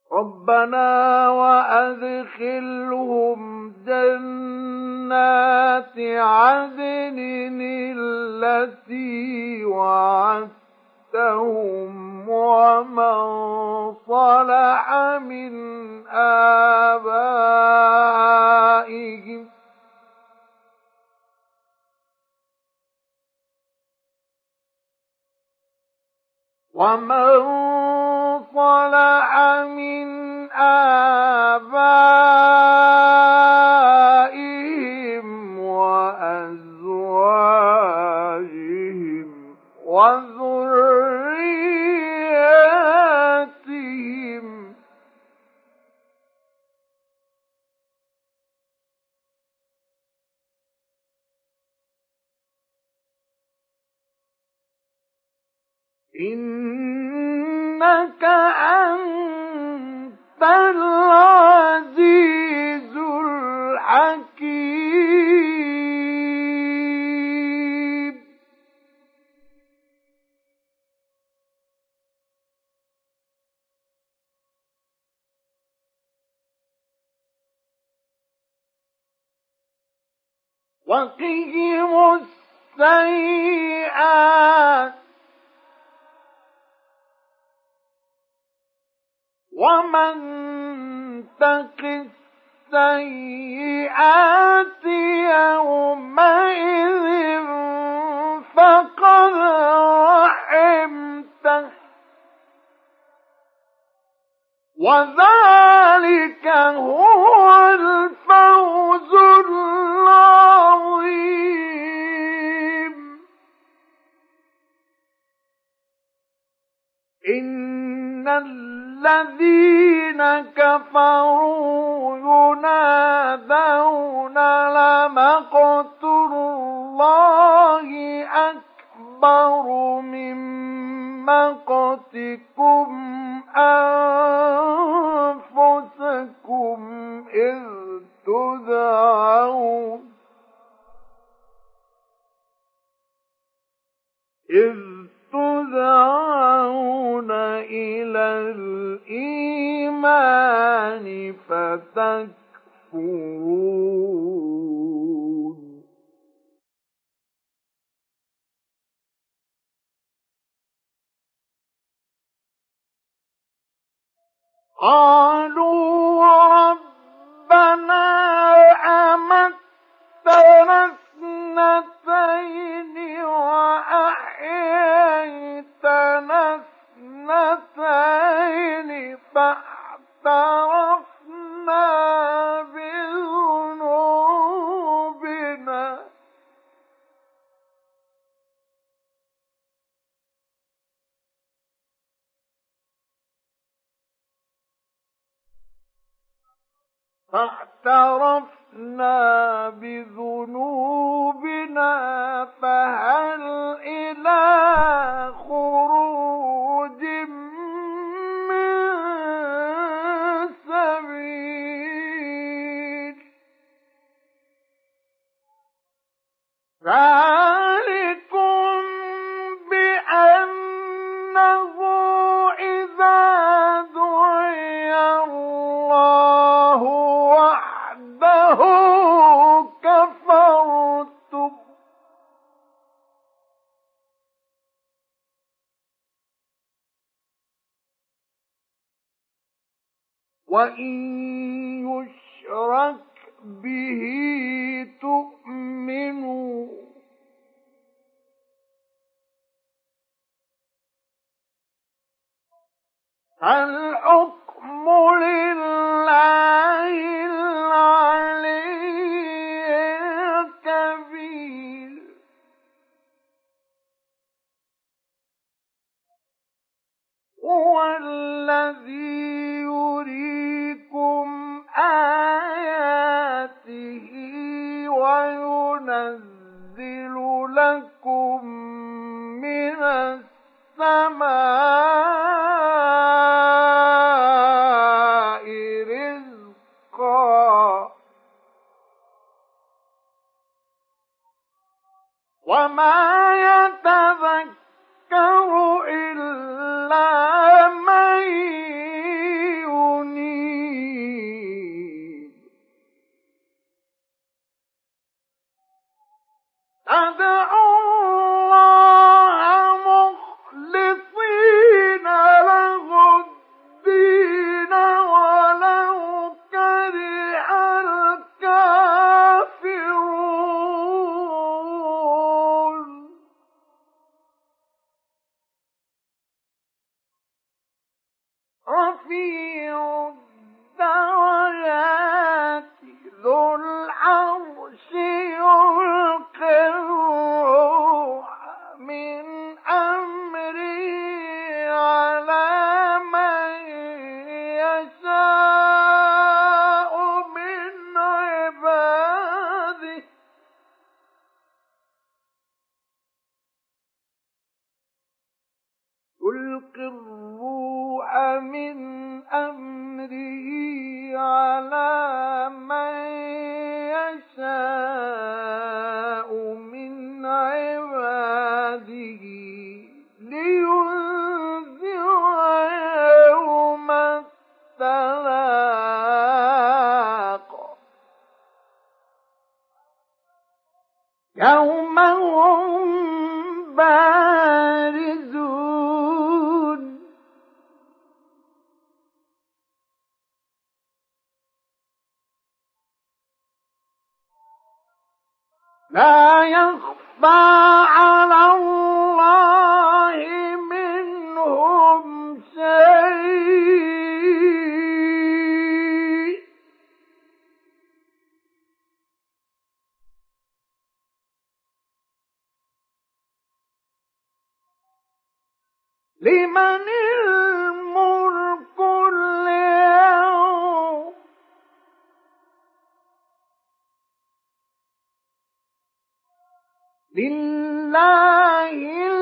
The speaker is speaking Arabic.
ربنا وأدخلهم جنات عدن التي وعدتهم ومن صلح من آبائهم وأزواجهم وذرياتهم إنك أنت العزيز الحكيم وقهم السيئات ومن تق السيئات يومئذ فقد رحمته وذلك هو الفوز العظيم إن الذين كفروا ينادون لمقت الله أكبر من مقتكم أنفسكم إذ تدعون إلى الإيمان فتكفرون قالوا ربنا أمتنا اثنتين وأحييتنا اثنتين فاعترفنا بذنوبنا فهل إلى خروج من سبيل ذلكم بأنه إذا دعي الله وحده كفرتم وإن يشرك به تؤمنوا الحكم لله العلي الكبير هو الذي يريكم آياته وينزل لكم من السماء رزقا وما يتذكر إلا من ينيب رفيع الدرجات ذو العرش يلقي الروح من أمره على من يشاء من عباده يلقي الروح من أمره على من يشاء من عباده لينذر يوم التلاق يوم هم بارزون لا يخفى على الله منهم شيء لمن الملك اليوم لله